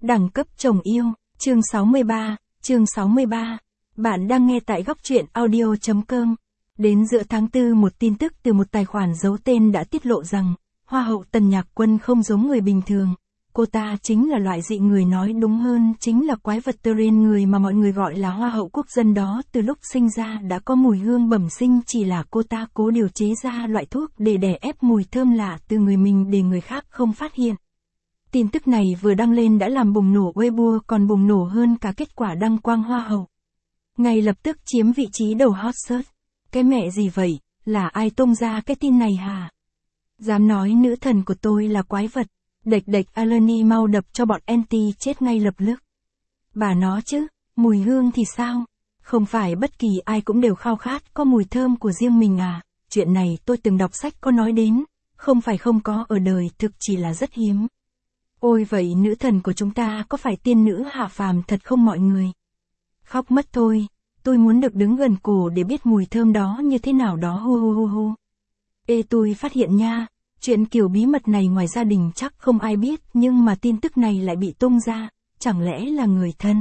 Đẳng cấp chồng yêu, chương 63. Bạn đang nghe tại góc truyện audio.com. Đến giữa tháng 4 một tin tức từ một tài khoản giấu tên đã tiết lộ rằng, Hoa hậu Tần Nhạc Quân không giống người bình thường. Cô ta chính là loại dị người, nói đúng hơn chính là quái vật terrain, người mà mọi người gọi là Hoa hậu quốc dân đó từ lúc sinh ra đã có mùi hương bẩm sinh, chỉ là cô ta cố điều chế ra loại thuốc để đè ép mùi thơm lạ từ người mình để người khác không phát hiện. Tin tức này vừa đăng lên đã làm bùng nổ Weibo, còn bùng nổ hơn cả kết quả đăng quang Hoa hậu. Ngay lập tức chiếm vị trí đầu hot search. Cái mẹ gì vậy, là ai tung ra cái tin này hả? Dám nói nữ thần của tôi là quái vật, đệch Alani mau đập cho bọn anti chết ngay lập tức. Bà nó chứ, mùi hương thì sao? Không phải bất kỳ ai cũng đều khao khát có mùi thơm của riêng mình à? Chuyện này tôi từng đọc sách có nói đến, không phải không có ở đời, thực chỉ là rất hiếm. Ôi vậy nữ thần của chúng ta có phải tiên nữ hạ phàm thật không mọi người? Khóc mất thôi, tôi muốn được đứng gần cổ để biết mùi thơm đó như thế nào đó hu. Ê, tôi phát hiện nha, chuyện kiểu bí mật này ngoài gia đình chắc không ai biết, nhưng mà tin tức này lại bị tung ra, chẳng lẽ là người thân?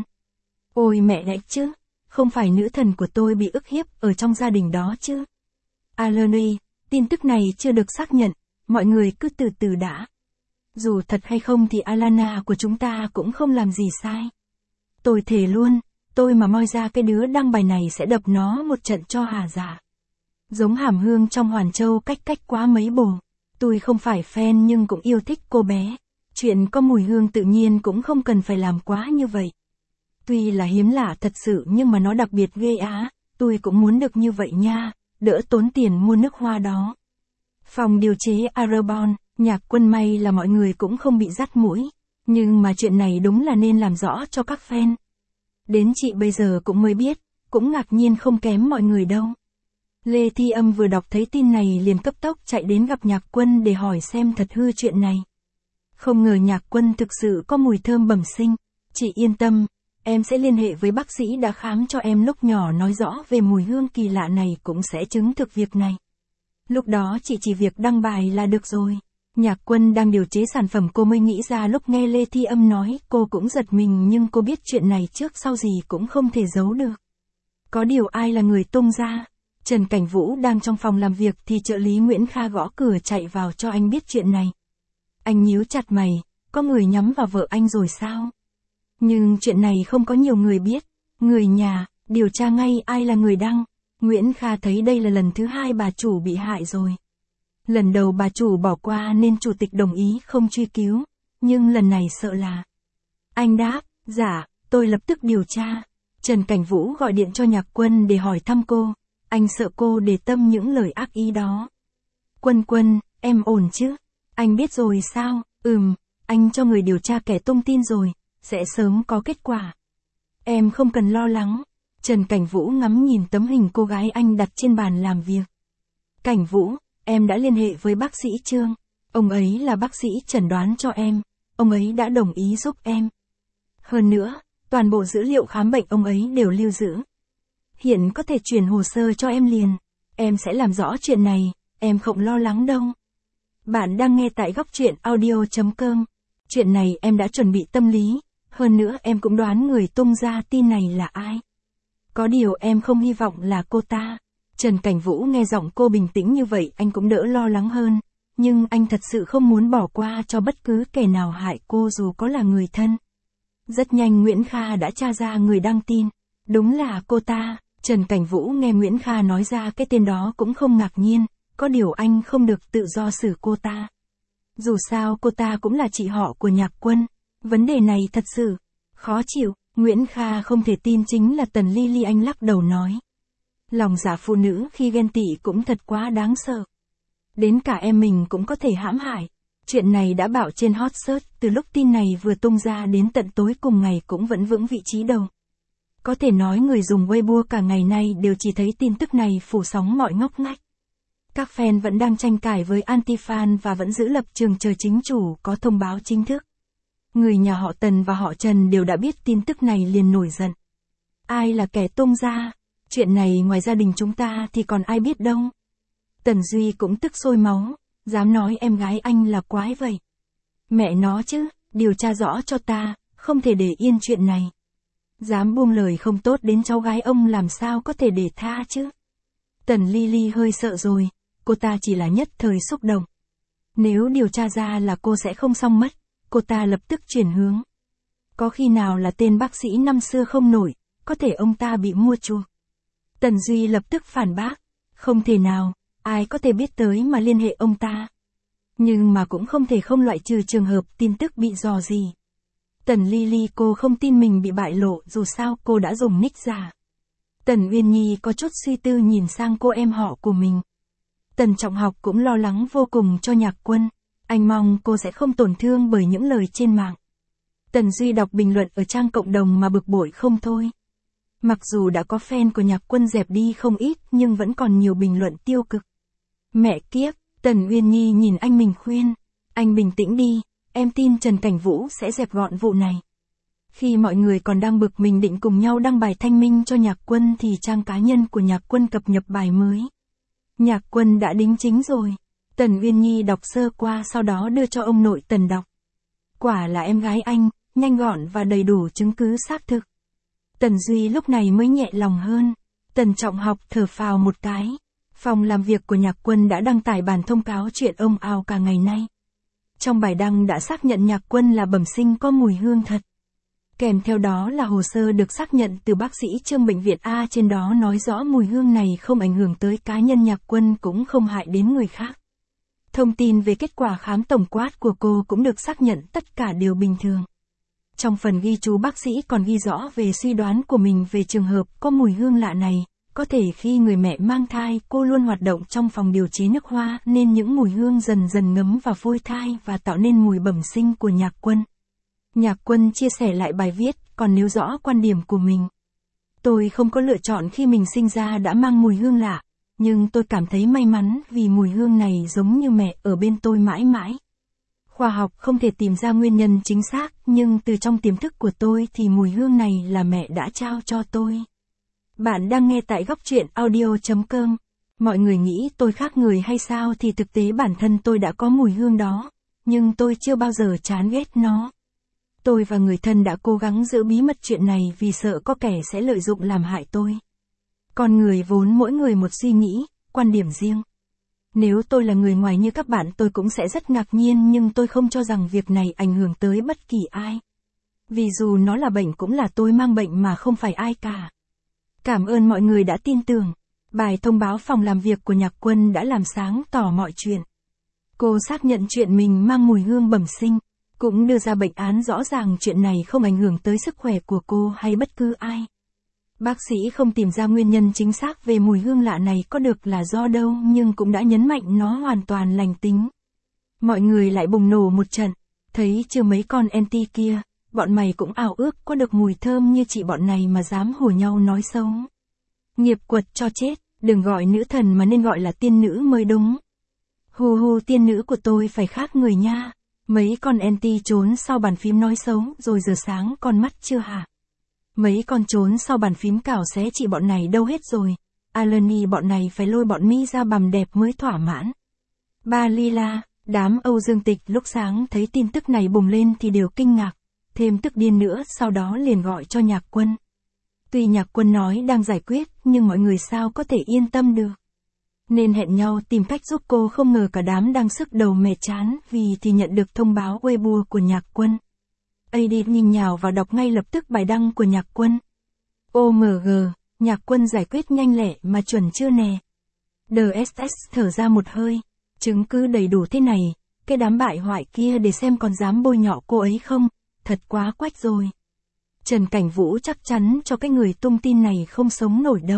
Ôi mẹ đẻ chứ, không phải nữ thần của tôi bị ức hiếp ở trong gia đình đó chứ? Alani, tin tức này chưa được xác nhận, mọi người cứ từ từ đã. Dù thật hay không thì Alana của chúng ta cũng không làm gì sai. Tôi thề luôn, tôi mà moi ra cái đứa đăng bài này sẽ đập nó một trận cho hà dạ. Giống Hàm Hương trong Hoàn Châu cách quá mấy bồ. Tôi không phải fan nhưng cũng yêu thích cô bé. Chuyện có mùi hương tự nhiên cũng không cần phải làm quá như vậy. Tuy là hiếm lạ thật sự nhưng mà nó đặc biệt ghê á, tôi cũng muốn được như vậy nha, đỡ tốn tiền mua nước hoa đó. Phòng điều chế Arabon, Nhạc Quân may là mọi người cũng không bị dắt mũi, nhưng mà chuyện này đúng là nên làm rõ cho các fan. Đến chị bây giờ cũng mới biết, cũng ngạc nhiên không kém mọi người đâu. Lê Thi Âm vừa đọc thấy tin này liền cấp tốc chạy đến gặp Nhạc Quân để hỏi xem thật hư chuyện này. Không ngờ Nhạc Quân thực sự có mùi thơm bẩm sinh. Chị yên tâm, em sẽ liên hệ với bác sĩ đã khám cho em lúc nhỏ, nói rõ về mùi hương kỳ lạ này cũng sẽ chứng thực việc này. Lúc đó chị chỉ việc đăng bài là được rồi. Nhạc Quân đang điều chế sản phẩm cô mới nghĩ ra, lúc nghe Lê Thi Âm nói cô cũng giật mình, nhưng cô biết chuyện này trước sau gì cũng không thể giấu được. Có điều ai là người tung ra? Trần Cảnh Vũ đang trong phòng làm việc thì trợ lý Nguyễn Kha gõ cửa chạy vào cho anh biết chuyện này. Anh nhíu chặt mày, có người nhắm vào vợ anh rồi sao? Nhưng chuyện này không có nhiều người biết. Người nhà, điều tra ngay ai là người đăng. Nguyễn Kha thấy đây là lần thứ hai bà chủ bị hại rồi. Lần đầu bà chủ bỏ qua nên chủ tịch đồng ý không truy cứu, nhưng lần này sợ là... Anh đáp, dạ, tôi lập tức điều tra. Trần Cảnh Vũ gọi điện cho Nhạc Quân để hỏi thăm cô. Anh sợ cô để tâm những lời ác ý đó. Quân, em ổn chứ? Anh biết rồi sao? Anh cho người điều tra kẻ tung tin rồi, sẽ sớm có kết quả. Em không cần lo lắng. Trần Cảnh Vũ ngắm nhìn tấm hình cô gái anh đặt trên bàn làm việc. Cảnh Vũ, em đã liên hệ với bác sĩ Trương. Ông ấy là bác sĩ chẩn đoán cho em. Ông ấy đã đồng ý giúp em. Hơn nữa, toàn bộ dữ liệu khám bệnh ông ấy đều lưu giữ. Hiện có thể chuyển hồ sơ cho em liền. Em sẽ làm rõ chuyện này, em không lo lắng đâu. Bạn đang nghe tại góc truyện audio.com. Chuyện này em đã chuẩn bị tâm lý. Hơn nữa em cũng đoán người tung ra tin này là ai. Có điều em không hy vọng là cô ta. Trần Cảnh Vũ nghe giọng cô bình tĩnh như vậy anh cũng đỡ lo lắng hơn. Nhưng anh thật sự không muốn bỏ qua cho bất cứ kẻ nào hại cô dù có là người thân. Rất nhanh Nguyễn Kha đã tra ra người đăng tin. Đúng là cô ta. Trần Cảnh Vũ nghe Nguyễn Kha nói ra cái tên đó cũng không ngạc nhiên. Có điều anh không được tự do xử cô ta. Dù sao cô ta cũng là chị họ của Nhạc Quân. Vấn đề này thật sự khó chịu. Nguyễn Kha không thể tin chính là Tần Ly, anh lắc đầu nói. Lòng dạ phụ nữ khi ghen tị cũng thật quá đáng sợ. Đến cả em mình cũng có thể hãm hại. Chuyện này đã bạo trên hot search, từ lúc tin này vừa tung ra đến tận tối cùng ngày cũng vẫn vững vị trí đầu. Có thể nói người dùng Weibo cả ngày nay đều chỉ thấy tin tức này phủ sóng mọi ngóc ngách. Các fan vẫn đang tranh cãi với anti-fan và vẫn giữ lập trường chờ chính chủ có thông báo chính thức. Người nhà họ Tần và họ Trần đều đã biết tin tức này liền nổi giận. Ai là kẻ tung ra? Chuyện này ngoài gia đình chúng ta thì còn ai biết đâu. Tần Duy cũng tức sôi máu, dám nói em gái anh là quái vậy. Mẹ nó chứ, điều tra rõ cho ta, không thể để yên chuyện này. Dám buông lời không tốt đến cháu gái ông làm sao có thể để tha chứ? Tần Lily hơi sợ rồi, cô ta chỉ là nhất thời xúc động. Nếu điều tra ra là cô sẽ không xong mất, cô ta lập tức chuyển hướng. Có khi nào là tên bác sĩ năm xưa không nổi, có thể ông ta bị mua chuộc. Tần Duy lập tức phản bác, không thể nào, ai có thể biết tới mà liên hệ ông ta. Nhưng mà cũng không thể không loại trừ trường hợp tin tức bị dò dỉ. Tần Lily cô không tin mình bị bại lộ dù sao cô đã dùng nick giả. Tần Uyên Nhi có chút suy tư nhìn sang cô em họ của mình. Tần Trọng Học cũng lo lắng vô cùng cho Nhạc Quân, anh mong cô sẽ không tổn thương bởi những lời trên mạng. Tần Duy đọc bình luận ở trang cộng đồng mà bực bội không thôi. Mặc dù đã có fan của Nhạc Quân dẹp đi không ít nhưng vẫn còn nhiều bình luận tiêu cực. Mẹ kiếp, Tần Uyên Nhi nhìn anh mình khuyên, anh bình tĩnh đi, em tin Trần Cảnh Vũ sẽ dẹp gọn vụ này. Khi mọi người còn đang bực mình định cùng nhau đăng bài thanh minh cho Nhạc Quân thì trang cá nhân của Nhạc Quân cập nhật bài mới. Nhạc Quân đã đính chính rồi. Tần Uyên Nhi đọc sơ qua sau đó đưa cho ông nội Tần đọc. Quả là em gái anh, nhanh gọn và đầy đủ chứng cứ xác thực. Tần Duy lúc này mới nhẹ lòng hơn. Tần Trọng Học thở phào một cái. Phòng làm việc của Nhạc Quân đã đăng tải bản thông cáo chuyện ồn ào cả ngày nay. Trong bài đăng đã xác nhận Nhạc Quân là bẩm sinh có mùi hương thật. Kèm theo đó là hồ sơ được xác nhận từ bác sĩ Trương bệnh viện A, trên đó nói rõ mùi hương này không ảnh hưởng tới cá nhân Nhạc Quân cũng không hại đến người khác. Thông tin về kết quả khám tổng quát của cô cũng được xác nhận tất cả đều bình thường. Trong phần ghi chú bác sĩ còn ghi rõ về suy đoán của mình về trường hợp có mùi hương lạ này. Có thể khi người mẹ mang thai cô luôn hoạt động trong phòng điều chế nước hoa nên những mùi hương dần dần ngấm vào phôi thai và tạo nên mùi bẩm sinh của Nhạc Quân. Nhạc Quân chia sẻ lại bài viết, còn nêu rõ quan điểm của mình. Tôi không có lựa chọn khi mình sinh ra đã mang mùi hương lạ, nhưng tôi cảm thấy may mắn vì mùi hương này giống như mẹ ở bên tôi mãi mãi. Khoa học không thể tìm ra nguyên nhân chính xác, nhưng từ trong tiềm thức của tôi thì mùi hương này là mẹ đã trao cho tôi. Bạn đang nghe tại góc truyện audio.com. Mọi người nghĩ tôi khác người hay sao thì thực tế bản thân tôi đã có mùi hương đó, nhưng tôi chưa bao giờ chán ghét nó. Tôi và người thân đã cố gắng giữ bí mật chuyện này vì sợ có kẻ sẽ lợi dụng làm hại tôi. Con người vốn mỗi người một suy nghĩ, quan điểm riêng. Nếu tôi là người ngoài như các bạn tôi cũng sẽ rất ngạc nhiên, nhưng tôi không cho rằng việc này ảnh hưởng tới bất kỳ ai. Vì dù nó là bệnh cũng là tôi mang bệnh mà không phải ai cả. Cảm ơn mọi người đã tin tưởng. Bài thông báo phòng làm việc của Nhạc Quân đã làm sáng tỏ mọi chuyện. Cô xác nhận chuyện mình mang mùi hương bẩm sinh, cũng đưa ra bệnh án rõ ràng chuyện này không ảnh hưởng tới sức khỏe của cô hay bất cứ ai. Bác sĩ không tìm ra nguyên nhân chính xác về mùi hương lạ này có được là do đâu, nhưng cũng đã nhấn mạnh nó hoàn toàn lành tính. Mọi người lại bùng nổ một trận, thấy chưa mấy con anti kia, bọn mày cũng ao ước có được mùi thơm như chị bọn này mà dám hùa nhau nói xấu. Nghiệp quật cho chết, đừng gọi nữ thần mà nên gọi là tiên nữ mới đúng. Hù hù, tiên nữ của tôi phải khác người nha. Mấy con anti trốn sau bàn phím nói xấu rồi giờ sáng con mắt chưa hả? Mấy con trốn sau bàn phím cào xé chị bọn này đâu hết rồi? Alani bọn này phải lôi bọn mi ra bằm đẹp mới thỏa mãn. Ba Lila, đám Âu Dương Tịch lúc sáng thấy tin tức này bùng lên thì đều kinh ngạc, thêm tức điên nữa, sau đó liền gọi cho Nhạc Quân. Tuy Nhạc Quân nói đang giải quyết nhưng mọi người sao có thể yên tâm được. Nên hẹn nhau tìm cách giúp cô, không ngờ cả đám đang sức đầu mẻ chán vì thì nhận được thông báo Weibo của Nhạc Quân. AD nhìn nhào vào đọc ngay lập tức bài đăng của Nhạc Quân. OMG, Nhạc Quân giải quyết nhanh lẹ mà chuẩn chưa nè. DSS thở ra một hơi, chứng cứ đầy đủ thế này, cái đám bại hoại kia để xem còn dám bôi nhọ cô ấy không, thật quá quách rồi. Trần Cảnh Vũ chắc chắn cho cái người tung tin này không sống nổi đâu.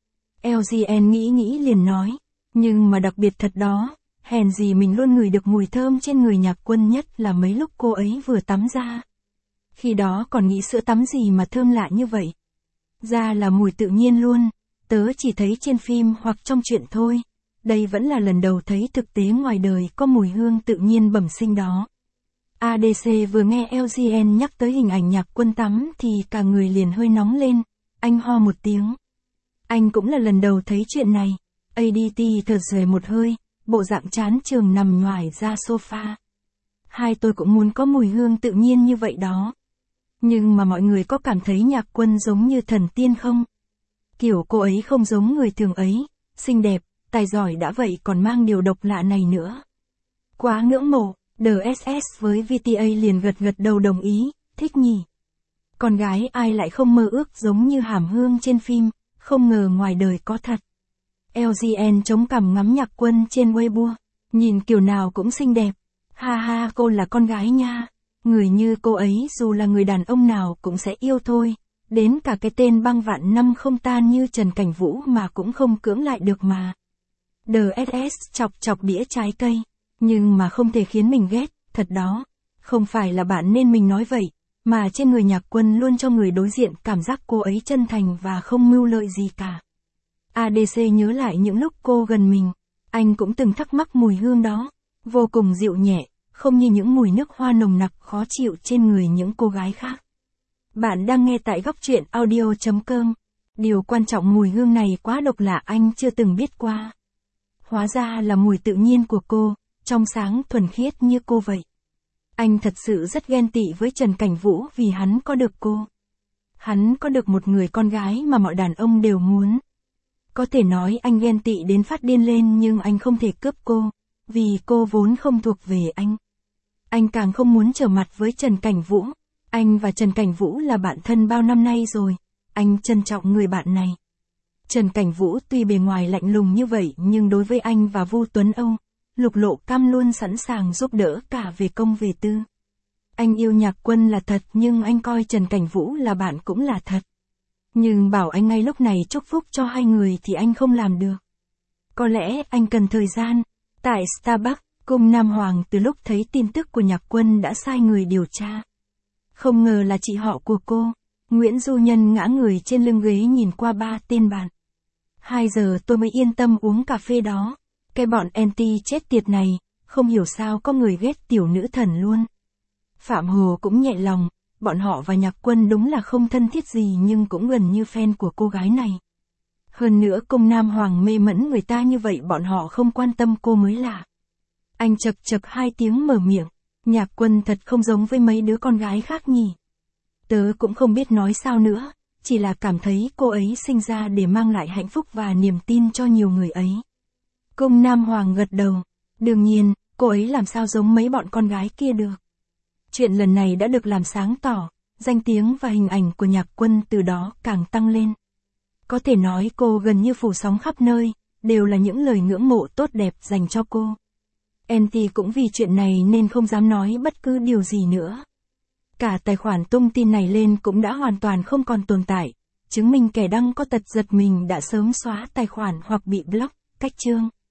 LGN nghĩ liền nói, nhưng mà đặc biệt thật đó, hèn gì mình luôn ngửi được mùi thơm trên người Nhạc Quân, nhất là mấy lúc cô ấy vừa tắm ra. Khi đó còn nghĩ sữa tắm gì mà thơm lạ như vậy. Ra là mùi tự nhiên luôn, tớ chỉ thấy trên phim hoặc trong truyện thôi. Đây vẫn là lần đầu thấy thực tế ngoài đời có mùi hương tự nhiên bẩm sinh đó. ADC vừa nghe LGN nhắc tới hình ảnh Nhạc Quân tắm thì cả người liền hơi nóng lên, anh ho một tiếng. Anh cũng là lần đầu thấy chuyện này. ADT thở dài một hơi, bộ dạng chán chường nằm nhoài ra sofa. Hai tôi cũng muốn có mùi hương tự nhiên như vậy đó. Nhưng mà mọi người có cảm thấy Nhạc Quân giống như thần tiên không? Kiểu cô ấy không giống người thường ấy, xinh đẹp, tài giỏi đã vậy còn mang điều độc lạ này nữa. Quá ngưỡng mộ, DSS với VTA liền gật gật đầu đồng ý, thích nhỉ. Con gái ai lại không mơ ước giống như Hàm Hương trên phim, không ngờ ngoài đời có thật. LGN chống cằm ngắm Nhạc Quân trên Weibo, nhìn kiểu nào cũng xinh đẹp. Ha ha, cô là con gái nha. Người như cô ấy dù là người đàn ông nào cũng sẽ yêu thôi. Đến cả cái tên băng vạn năm không tan như Trần Cảnh Vũ mà cũng không cưỡng lại được mà. DSS chọc chọc đĩa trái cây. Nhưng mà không thể khiến mình ghét, thật đó. Không phải là bạn nên mình nói vậy, mà trên người Nhạc Quân luôn cho người đối diện cảm giác cô ấy chân thành và không mưu lợi gì cả. ADC nhớ lại những lúc cô gần mình, anh cũng từng thắc mắc mùi hương đó, vô cùng dịu nhẹ, không như những mùi nước hoa nồng nặc khó chịu trên người những cô gái khác. Bạn đang nghe tại góc truyện audio.com. Điều quan trọng mùi hương này quá độc lạ anh chưa từng biết qua. Hóa ra là mùi tự nhiên của cô, trong sáng thuần khiết như cô vậy. Anh thật sự rất ghen tị với Trần Cảnh Vũ vì hắn có được cô. Hắn có được một người con gái mà mọi đàn ông đều muốn. Có thể nói anh ghen tị đến phát điên lên nhưng anh không thể cướp cô, vì cô vốn không thuộc về anh. Anh càng không muốn trở mặt với Trần Cảnh Vũ. Anh và Trần Cảnh Vũ là bạn thân bao năm nay rồi, anh trân trọng người bạn này. Trần Cảnh Vũ tuy bề ngoài lạnh lùng như vậy nhưng đối với anh và Vu Tuấn Âu, Lục Lộ Cam luôn sẵn sàng giúp đỡ cả về công về tư. Anh yêu Nhạc Quân là thật nhưng anh coi Trần Cảnh Vũ là bạn cũng là thật. Nhưng bảo anh ngay lúc này chúc phúc cho hai người thì anh không làm được. Có lẽ anh cần thời gian. Tại Starbucks, cung Nam Hoàng từ lúc thấy tin tức của Nhạc Quân đã sai người điều tra. Không ngờ là chị họ của cô, Nguyễn Du Nhân ngã người trên lưng ghế nhìn qua 3 tên bạn. 2 giờ tôi mới yên tâm uống cà phê đó. Cái bọn anti chết tiệt này, không hiểu sao có người ghét tiểu nữ thần luôn. Phạm Hồ cũng nhẹ lòng, bọn họ và Nhạc Quân đúng là không thân thiết gì nhưng cũng gần như fan của cô gái này. Hơn nữa cung Nam Hoàng mê mẫn người ta như vậy bọn họ không quan tâm cô mới lạ. Anh chật chật 2 tiếng mở miệng, Nhạc Quân thật không giống với mấy đứa con gái khác nhỉ. Tớ cũng không biết nói sao nữa, chỉ là cảm thấy cô ấy sinh ra để mang lại hạnh phúc và niềm tin cho nhiều người ấy. Cung Nam Hoàng gật đầu, đương nhiên, cô ấy làm sao giống mấy bọn con gái kia được. Chuyện lần này đã được làm sáng tỏ, danh tiếng và hình ảnh của Nhạc Quân từ đó càng tăng lên. Có thể nói cô gần như phủ sóng khắp nơi, đều là những lời ngưỡng mộ tốt đẹp dành cho cô. Anti cũng vì chuyện này nên không dám nói bất cứ điều gì nữa. Cả tài khoản tung tin này lên cũng đã hoàn toàn không còn tồn tại, chứng minh kẻ đăng có tật giật mình đã sớm xóa tài khoản hoặc bị block, cách chương.